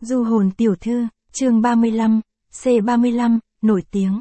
Du hồn tiểu thư, chương 35, C35, nổi tiếng.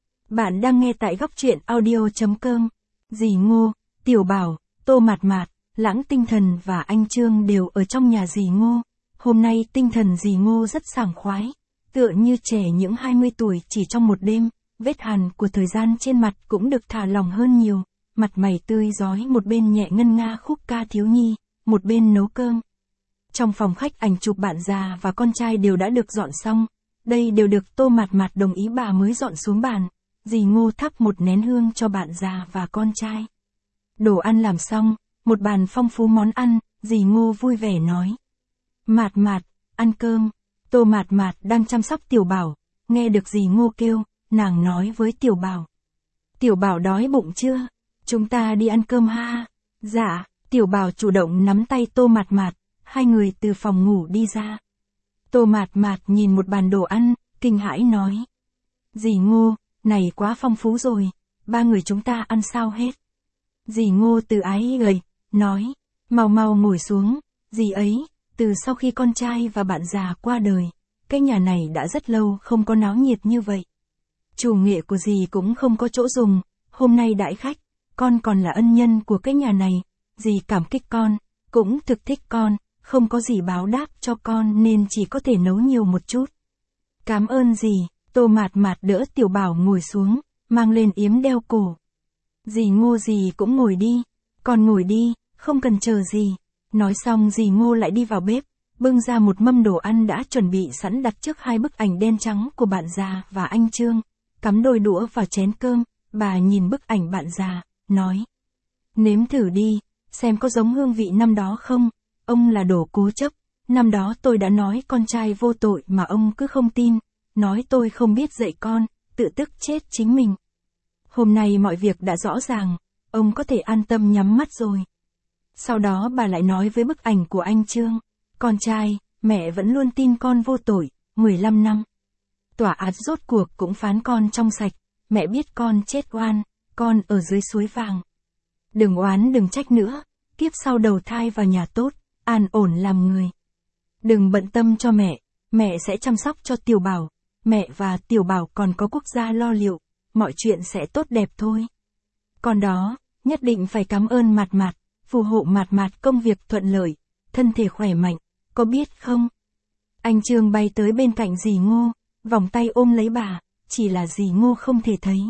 Bạn đang nghe tại góc truyện audio.com. Dì Ngô, Tiểu Bảo, Tô Mạt Mạt, Lãng Tinh Thần và anh Trương đều ở trong nhà dì Ngô. Hôm nay tinh thần dì Ngô rất sảng khoái, tựa như trẻ những 20 tuổi chỉ trong một đêm, vết hằn của thời gian trên mặt cũng được thả lỏng hơn nhiều, mặt mày tươi rói, một bên nhẹ ngân nga khúc ca thiếu nhi, một bên nấu cơm. Trong phòng khách ảnh chụp bạn già và con trai đều đã được dọn xong, đây đều được Tô Mạt Mạt đồng ý bà mới dọn xuống bàn. Dì Ngô thắp một nén hương cho bạn già và con trai. Đồ ăn làm xong, một bàn phong phú món ăn, dì Ngô vui vẻ nói. Mạt Mạt, ăn cơm. Tô Mạt Mạt đang chăm sóc Tiểu Bảo, nghe được dì Ngô kêu, nàng nói với Tiểu Bảo. Tiểu Bảo đói bụng chưa? Chúng ta đi ăn cơm ha. Dạ, Tiểu Bảo chủ động nắm tay Tô Mạt Mạt, hai người từ phòng ngủ đi ra. Tô Mạt Mạt nhìn một bàn đồ ăn, kinh hãi nói. Dì Ngô, này quá phong phú rồi, ba người chúng ta ăn sao hết. Dì Ngô từ ái gầy, nói, mau mau ngồi xuống, dì ấy, từ sau khi con trai và bạn già qua đời, cái nhà này đã rất lâu không có náo nhiệt như vậy. Chủ nghệ của dì cũng không có chỗ dùng, hôm nay đãi khách, con còn là ân nhân của cái nhà này, dì cảm kích con, cũng thực thích con, không có gì báo đáp cho con nên chỉ có thể nấu nhiều một chút. Cảm ơn dì. Tô Mạt Mạt đỡ Tiểu Bảo ngồi xuống, mang lên yếm đeo cổ. Dì Ngô dì cũng ngồi đi, con ngồi đi, không cần chờ dì. Nói xong dì Ngô lại đi vào bếp, bưng ra một mâm đồ ăn đã chuẩn bị sẵn đặt trước hai bức ảnh đen trắng của bạn già và anh Trương, cắm đôi đũa vào chén cơm, bà nhìn bức ảnh bạn già, nói. Nếm thử đi, xem có giống hương vị năm đó không, ông là đồ cố chấp, năm đó tôi đã nói con trai vô tội mà ông cứ không tin. Nói tôi không biết dạy con, tự tức chết chính mình. Hôm nay mọi việc đã rõ ràng, ông có thể an tâm nhắm mắt rồi. Sau đó bà lại nói với bức ảnh của anh Trương. Con trai, mẹ vẫn luôn tin con vô tội, 15 năm. Tòa án rốt cuộc cũng phán con trong sạch, mẹ biết con chết oan, con ở dưới suối vàng. Đừng oán đừng trách nữa, kiếp sau đầu thai vào nhà tốt, an ổn làm người. Đừng bận tâm cho mẹ sẽ chăm sóc cho Tiểu Bảo. Mẹ và Tiểu Bảo còn có quốc gia lo liệu, mọi chuyện sẽ tốt đẹp thôi. Còn đó, nhất định phải cảm ơn Mạt Mạt, phù hộ Mạt Mạt công việc thuận lợi, thân thể khỏe mạnh, có biết không? Anh Trương bay tới bên cạnh dì Ngô, vòng tay ôm lấy bà, chỉ là dì Ngô không thể thấy.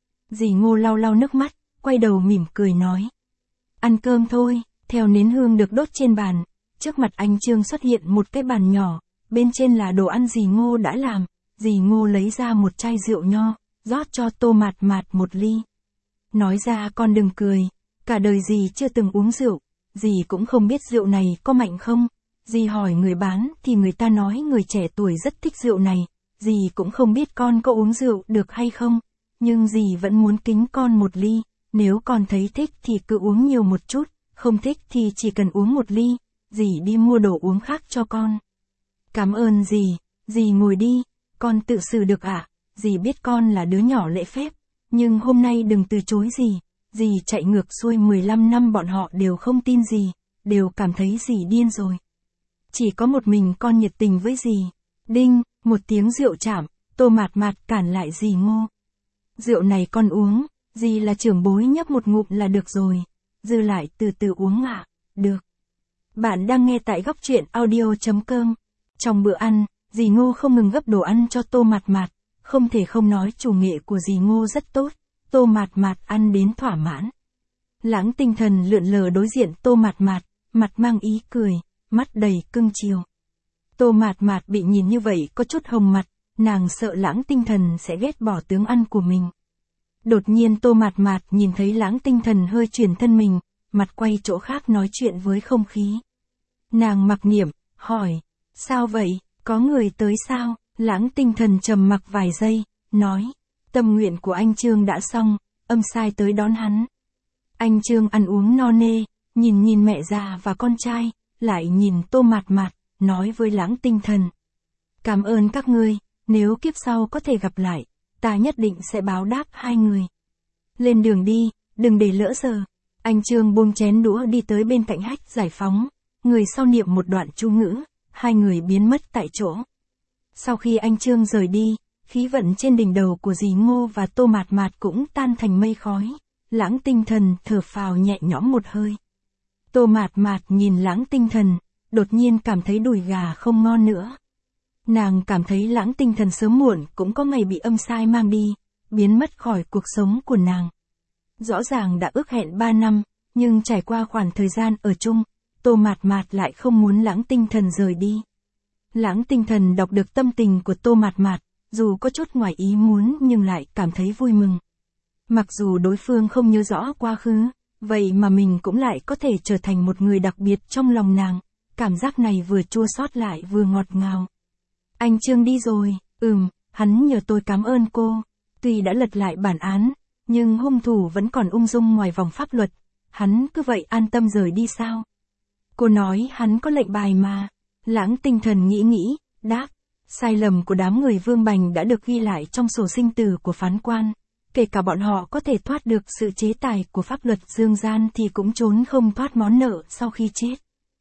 Dì Ngô lau lau nước mắt, quay đầu mỉm cười nói. Ăn cơm thôi, theo nến hương được đốt trên bàn, trước mặt anh Trương xuất hiện một cái bàn nhỏ, bên trên là đồ ăn dì Ngô đã làm. Dì Ngô lấy ra một chai rượu nho, rót cho Tô Mạt Mạt một ly. Nói ra con đừng cười, cả đời dì chưa từng uống rượu, dì cũng không biết rượu này có mạnh không. Dì hỏi người bán thì người ta nói người trẻ tuổi rất thích rượu này, dì cũng không biết con có uống rượu được hay không, nhưng dì vẫn muốn kính con một ly, nếu con thấy thích thì cứ uống nhiều một chút, không thích thì chỉ cần uống một ly, dì đi mua đồ uống khác cho con. Cảm ơn dì ngồi đi. Con tự xử được ạ, dì biết con là đứa nhỏ lễ phép, nhưng hôm nay đừng từ chối dì chạy ngược xuôi 15 năm bọn họ đều không tin dì, đều cảm thấy dì điên rồi. Chỉ có một mình con nhiệt tình với dì. Đinh, một tiếng rượu chạm, Tô Mạt Mạt cản lại dì Ngô. Rượu này con uống, dì là trưởng bối nhấp một ngụm là được rồi, dư lại từ từ uống ạ, được. Bạn đang nghe tại góc truyện audio.com. Trong bữa ăn, dì Ngô không ngừng gấp đồ ăn cho Tô Mạt Mạt, không thể không nói chủ nghệ của dì Ngô rất tốt, Tô Mạt Mạt ăn đến thỏa mãn. Lãng Tinh Thần lượn lờ đối diện Tô Mạt Mạt, mặt mang ý cười, mắt đầy cưng chiều. Tô Mạt Mạt bị nhìn như vậy có chút hồng mặt, nàng sợ Lãng Tinh Thần sẽ ghét bỏ tướng ăn của mình. Đột nhiên Tô Mạt Mạt nhìn thấy Lãng Tinh Thần hơi chuyển thân mình, mặt quay chỗ khác nói chuyện với không khí. Nàng mặc niệm, hỏi, sao vậy? Có người tới sao? Lãng Tinh Thần trầm mặc vài giây, nói, tâm nguyện của anh Trương đã xong, âm sai tới đón hắn. Anh Trương ăn uống no nê, nhìn mẹ già và con trai, lại nhìn Tô Mạt Mạt, nói với Lãng Tinh Thần. Cảm ơn các ngươi, nếu kiếp sau có thể gặp lại, ta nhất định sẽ báo đáp hai người. Lên đường đi, đừng để lỡ giờ. Anh Trương buông chén đũa đi tới bên cạnh hách giải phóng, người sau niệm một đoạn chú ngữ. hai người biến mất tại chỗ. Sau khi anh Trương rời đi, khí vận trên đỉnh đầu của dì Ngô và Tô Mạt Mạt cũng tan thành mây khói. Lãng Tinh Thần thở phào nhẹ nhõm một hơi. Tô Mạt Mạt nhìn Lãng Tinh Thần, đột nhiên cảm thấy đùi gà không ngon nữa. Nàng cảm thấy Lãng Tinh Thần sớm muộn cũng có ngày bị âm sai mang đi, biến mất khỏi cuộc sống của nàng. Rõ ràng đã ước hẹn 3 năm, nhưng trải qua khoảng thời gian ở chung, Tô Mạt Mạt lại không muốn Lãng Tinh Thần rời đi. Lãng Tinh Thần đọc được tâm tình của Tô Mạt Mạt, dù có chút ngoài ý muốn nhưng lại cảm thấy vui mừng. Mặc dù đối phương không nhớ rõ quá khứ, vậy mà mình cũng lại có thể trở thành một người đặc biệt trong lòng nàng, cảm giác này vừa chua xót lại vừa ngọt ngào. Anh Trương đi rồi, hắn nhờ tôi cảm ơn cô. Tuy đã lật lại bản án, nhưng hung thủ vẫn còn ung dung ngoài vòng pháp luật, hắn cứ vậy an tâm rời đi sao? Cô nói hắn có lệnh bài mà. Lãng Tinh Thần nghĩ, đáp, sai lầm của đám người Vương Bành đã được ghi lại trong sổ sinh tử của phán quan, kể cả bọn họ có thể thoát được sự chế tài của pháp luật dương gian thì cũng trốn không thoát món nợ sau khi chết.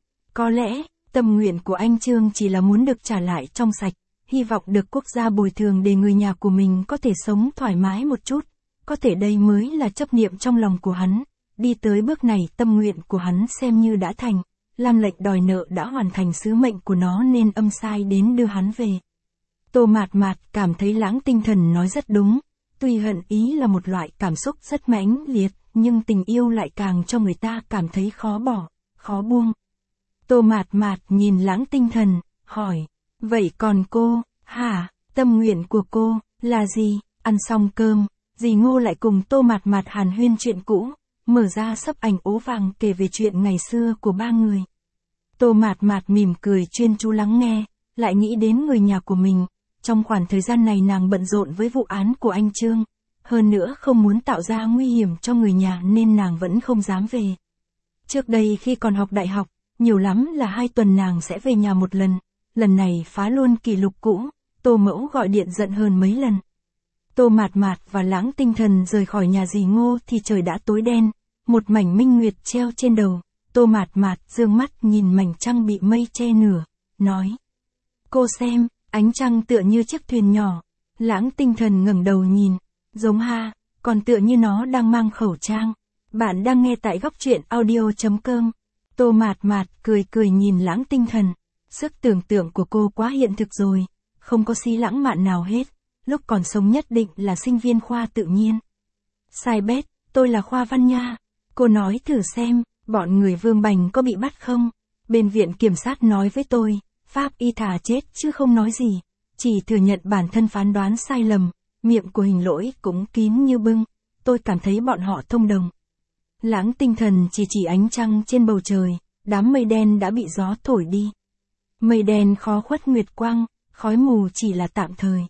Có lẽ, tâm nguyện của anh Trương chỉ là muốn được trả lại trong sạch, hy vọng được quốc gia bồi thường để người nhà của mình có thể sống thoải mái một chút, có thể đây mới là chấp niệm trong lòng của hắn, đi tới bước này tâm nguyện của hắn xem như đã thành. Lam lệnh đòi nợ đã hoàn thành sứ mệnh của nó nên âm sai đến đưa hắn về. Tô Mạt Mạt cảm thấy Lãng Tinh Thần nói rất đúng, tuy hận ý là một loại cảm xúc rất mãnh liệt, nhưng tình yêu lại càng cho người ta cảm thấy khó bỏ, khó buông. Tô Mạt Mạt nhìn Lãng Tinh Thần, hỏi, vậy còn cô, hả, tâm nguyện của cô, là gì? Ăn xong cơm, dì Ngô lại cùng Tô Mạt Mạt hàn huyên chuyện cũ. Mở ra sấp ảnh ố vàng kể về chuyện ngày xưa của ba người. Tô Mạt Mạt mỉm cười chuyên chú lắng nghe, lại nghĩ đến người nhà của mình. Trong khoảng thời gian này nàng bận rộn với vụ án của anh Trương. Hơn nữa không muốn tạo ra nguy hiểm cho người nhà nên nàng vẫn không dám về. Trước đây khi còn học đại học, nhiều lắm là 2 tuần nàng sẽ về nhà một lần. Lần này phá luôn kỷ lục cũ, Tô Mẫu gọi điện giận hơn mấy lần. Tô Mạt Mạt và Lãng Tinh Thần rời khỏi nhà dì Ngô thì trời đã tối đen. Một mảnh minh nguyệt treo trên đầu, Tô Mạt Mạt dương mắt nhìn mảnh trăng bị mây che nửa, nói. Cô xem, ánh trăng tựa như chiếc thuyền nhỏ. Lãng Tinh Thần ngẩng đầu nhìn, giống ha, còn tựa như nó đang mang khẩu trang. Bạn đang nghe tại góc truyện audio.com. Tô Mạt Mạt cười nhìn Lãng Tinh Thần. Sức tưởng tượng của cô quá hiện thực rồi, không có xí lãng mạn nào hết. Lúc còn sống nhất định là sinh viên khoa tự nhiên. Sai bét, tôi là khoa văn nha. Cô nói thử xem, bọn người Vương Bành có bị bắt không? Bên viện kiểm sát nói với tôi, pháp y thà chết chứ không nói gì. Chỉ thừa nhận bản thân phán đoán sai lầm, miệng của Hình Lỗi cũng kín như bưng. Tôi cảm thấy bọn họ thông đồng. Lãng Tinh Thần chỉ ánh trăng trên bầu trời, đám mây đen đã bị gió thổi đi. Mây đen khó khuất nguyệt quang, khói mù chỉ là tạm thời.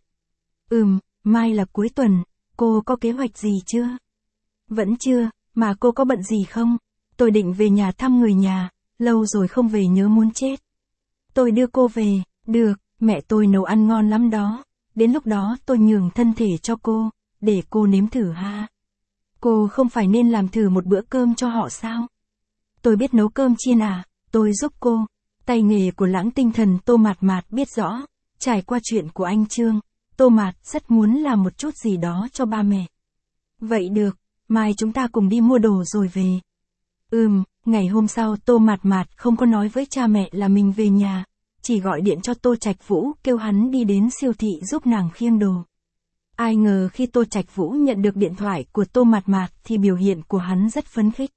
Mai là cuối tuần, cô có kế hoạch gì chưa? Vẫn chưa. Mà cô có bận gì không? Tôi định về nhà thăm người nhà, lâu rồi không về nhớ muốn chết. Tôi đưa cô về, được, mẹ tôi nấu ăn ngon lắm đó. Đến lúc đó tôi nhường thân thể cho cô, để cô nếm thử ha. Cô không phải nên làm thử một bữa cơm cho họ sao? Tôi biết nấu cơm chiên à, tôi giúp cô. Tay nghề của Lãng Tinh Thần Tô Mạt Mạt biết rõ, trải qua chuyện của anh Trương, Tô Mạt rất muốn làm một chút gì đó cho ba mẹ. Vậy được. Mai chúng ta cùng đi mua đồ rồi về. Ngày hôm sau Tô Mạt Mạt không có nói với cha mẹ là mình về nhà, chỉ gọi điện cho Tô Trạch Vũ kêu hắn đi đến siêu thị giúp nàng khiêng đồ. Ai ngờ khi Tô Trạch Vũ nhận được điện thoại của Tô Mạt Mạt thì biểu hiện của hắn rất phấn khích.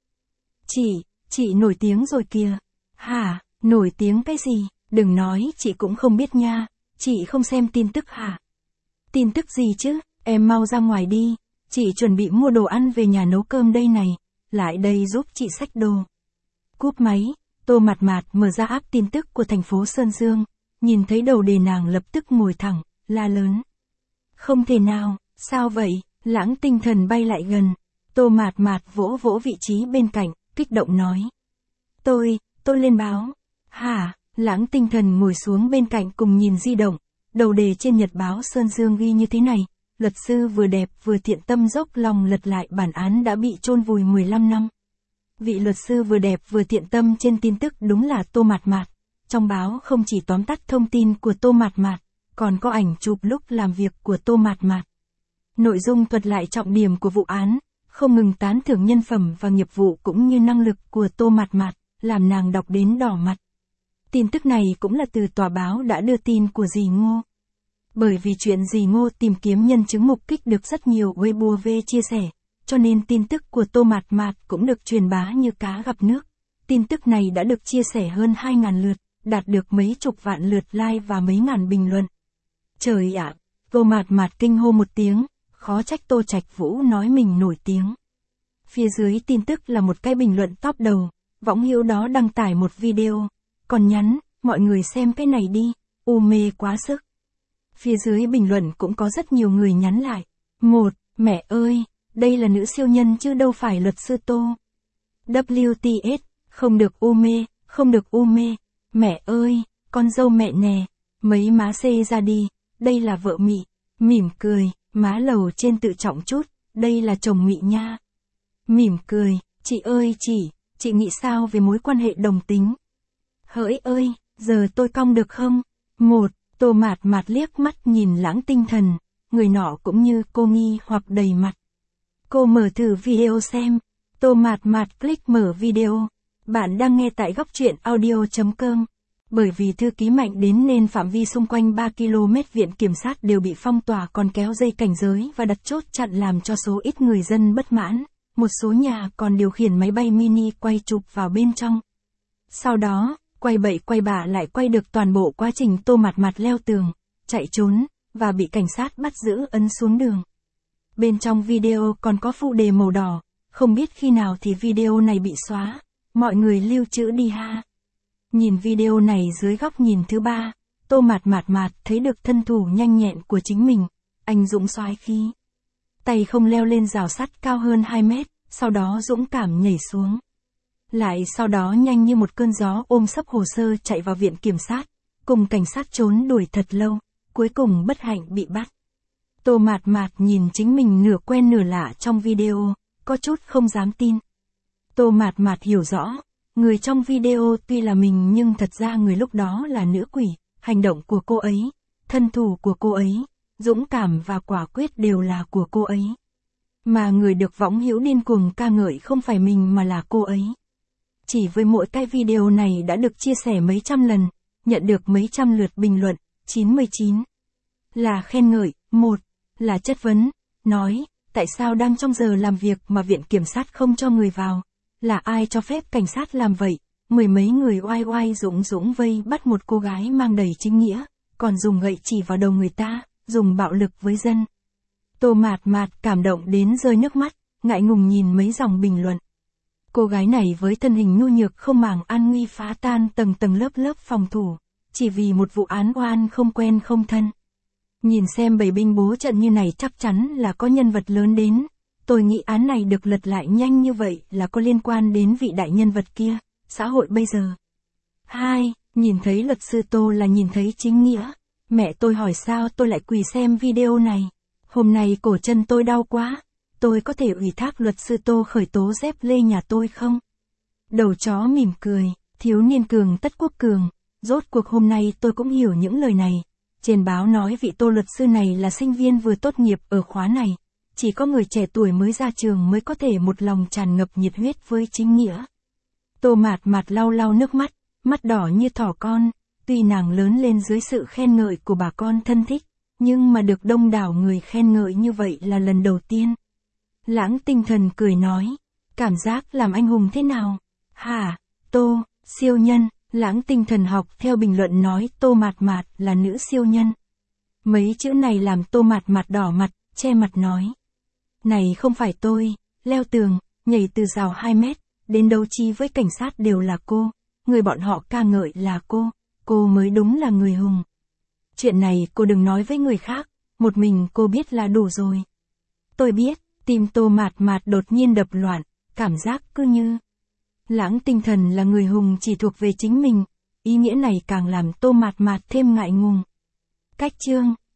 Chị nổi tiếng rồi kìa. Hả, nổi tiếng cái gì? Đừng nói chị cũng không biết nha, chị không xem tin tức hả? Tin tức gì chứ, em mau ra ngoài đi. Chị chuẩn bị mua đồ ăn về nhà nấu cơm đây này, lại đây giúp chị xách đồ. Cúp máy, Tô Mạt Mạt mở ra app tin tức của thành phố Sơn Dương, nhìn thấy đầu đề nàng lập tức ngồi thẳng, la lớn. Không thể nào, sao vậy? Lãng Tinh Thần bay lại gần, Tô Mạt Mạt vỗ vỗ vị trí bên cạnh, kích động nói. Tôi lên báo. Hả? Lãng Tinh Thần ngồi xuống bên cạnh cùng nhìn di động, đầu đề trên nhật báo Sơn Dương ghi như thế này. Luật sư vừa đẹp vừa thiện tâm dốc lòng lật lại bản án đã bị chôn vùi 15 năm. Vị luật sư vừa đẹp vừa thiện tâm trên tin tức đúng là Tô Mạt Mạt. Trong báo không chỉ tóm tắt thông tin của Tô Mạt Mạt, còn có ảnh chụp lúc làm việc của Tô Mạt Mạt. Nội dung thuật lại trọng điểm của vụ án, không ngừng tán thưởng nhân phẩm và nghiệp vụ cũng như năng lực của Tô Mạt Mạt, làm nàng đọc đến đỏ mặt. Tin tức này cũng là từ tòa báo đã đưa tin của dì Ngô. Bởi vì chuyện dì Ngô tìm kiếm nhân chứng mục kích được rất nhiều Weibo về chia sẻ, cho nên tin tức của Tô Mạt Mạt cũng được truyền bá như cá gặp nước. Tin tức này đã được chia sẻ hơn 2.000 lượt, đạt được mấy chục vạn lượt like và mấy ngàn bình luận. Trời ạ, Tô Mạt Mạt kinh hô một tiếng, khó trách Tô Trạch Vũ nói mình nổi tiếng. Phía dưới tin tức là một cái bình luận top đầu, võng hữu đó đăng tải một video, còn nhắn, mọi người xem cái này đi, mê quá sức. Phía dưới bình luận cũng có rất nhiều người nhắn lại. Mẹ ơi, đây là nữ siêu nhân chứ đâu phải luật sư Tô. WTS, không được mê, không được mê. Mẹ ơi, con dâu mẹ nè, mấy má xê ra đi, đây là vợ Mị. Mỉm cười, má lầu trên tự trọng chút, đây là chồng Mị nha. Mỉm cười, chị ơi chị nghĩ sao về mối quan hệ đồng tính? Hỡi ơi, giờ tôi cong được không? Tô Mạt Mạt liếc mắt nhìn Lãng Tinh Thần, người nọ cũng như cô nghi hoặc đầy mặt. Cô mở thử video xem. Tô Mạt Mạt click mở video. Bạn đang nghe tại góc truyện audio.com. Bởi vì thư ký mạnh đến nên phạm vi xung quanh 3 km viện kiểm sát đều bị phong tỏa, còn kéo dây cảnh giới và đặt chốt chặn làm cho số ít người dân bất mãn. Một số nhà còn điều khiển máy bay mini quay chụp vào bên trong. Sau đó, quay bậy quay bạ lại quay được toàn bộ quá trình Tô Mạt Mạt leo tường, chạy trốn, và bị cảnh sát bắt giữ ấn xuống đường. Bên trong video còn có phụ đề màu đỏ, không biết khi nào thì video này bị xóa, mọi người lưu trữ đi ha. Nhìn video này dưới góc nhìn thứ ba, Tô Mạt Mạt thấy được thân thủ nhanh nhẹn của chính mình, anh dũng soái khí. Tay không leo lên rào sắt cao hơn 2 mét, sau đó dũng cảm nhảy xuống. Lại sau đó nhanh như một cơn gió ôm sấp hồ sơ chạy vào viện kiểm sát, cùng cảnh sát trốn đuổi thật lâu, cuối cùng bất hạnh bị bắt. Tô Mạt Mạt nhìn chính mình nửa quen nửa lạ trong video, có chút không dám tin. Tô Mạt Mạt hiểu rõ, người trong video tuy là mình nhưng thật ra người lúc đó là nữ quỷ, hành động của cô ấy, thân thủ của cô ấy, dũng cảm và quả quyết đều là của cô ấy. Mà người được võng hữu điên cuồng ca ngợi không phải mình mà là cô ấy. Chỉ với mỗi cái video này đã được chia sẻ mấy trăm lần, nhận được mấy trăm lượt bình luận, 99 là khen ngợi, 1 là chất vấn, nói, tại sao đang trong giờ làm việc mà viện kiểm sát không cho người vào, là ai cho phép cảnh sát làm vậy, mười mấy người oai oai dũng vây bắt một cô gái mang đầy chính nghĩa, còn dùng gậy chỉ vào đầu người ta, dùng bạo lực với dân. Tô Mạt Mạt cảm động đến rơi nước mắt, ngại ngùng nhìn mấy dòng bình luận. Cô gái này với thân hình nhu nhược không màng an nguy phá tan tầng tầng lớp phòng thủ, chỉ vì một vụ án oan không quen không thân. Nhìn xem bầy binh bố trận như này chắc chắn là có nhân vật lớn đến, tôi nghĩ án này được lật lại nhanh như vậy là có liên quan đến vị đại nhân vật kia, xã hội bây giờ. 2. Nhìn thấy luật sư Tô là nhìn thấy chính nghĩa. Mẹ tôi hỏi sao tôi lại quỳ xem video này. Hôm nay cổ chân tôi đau quá. Tôi có thể ủy thác luật sư Tô khởi tố dép lê nhà tôi không? Đầu chó mỉm cười, thiếu niên cường tất quốc cường. Rốt cuộc hôm nay tôi cũng hiểu những lời này. Trên báo nói vị Tô luật sư này là sinh viên vừa tốt nghiệp ở khóa này. Chỉ có người trẻ tuổi mới ra trường mới có thể một lòng tràn ngập nhiệt huyết với chính nghĩa. Tô Mạt Mạt lau nước mắt, mắt đỏ như thỏ con. Tuy nàng lớn lên dưới sự khen ngợi của bà con thân thích, nhưng mà được đông đảo người khen ngợi như vậy là lần đầu tiên. Lãng Tinh Thần cười nói, cảm giác làm anh hùng thế nào? Hả, Tô, siêu nhân. Lãng Tinh Thần học theo bình luận nói Tô Mạt Mạt là nữ siêu nhân. Mấy chữ này làm Tô Mạt Mạt đỏ mặt, che mặt nói. Này không phải tôi, leo tường, nhảy từ rào 2 mét, đến đấu trí với cảnh sát đều là cô, người bọn họ ca ngợi là cô mới đúng là người hùng. Chuyện này cô đừng nói với người khác, một mình cô biết là đủ rồi. Tôi biết, tim Tô Mạt Mạt đột nhiên đập loạn, cảm giác cứ như Lãng Tinh Thần là người hùng chỉ thuộc về chính mình, ý nghĩa này càng làm Tô Mạt Mạt thêm ngại ngùng. Cách chương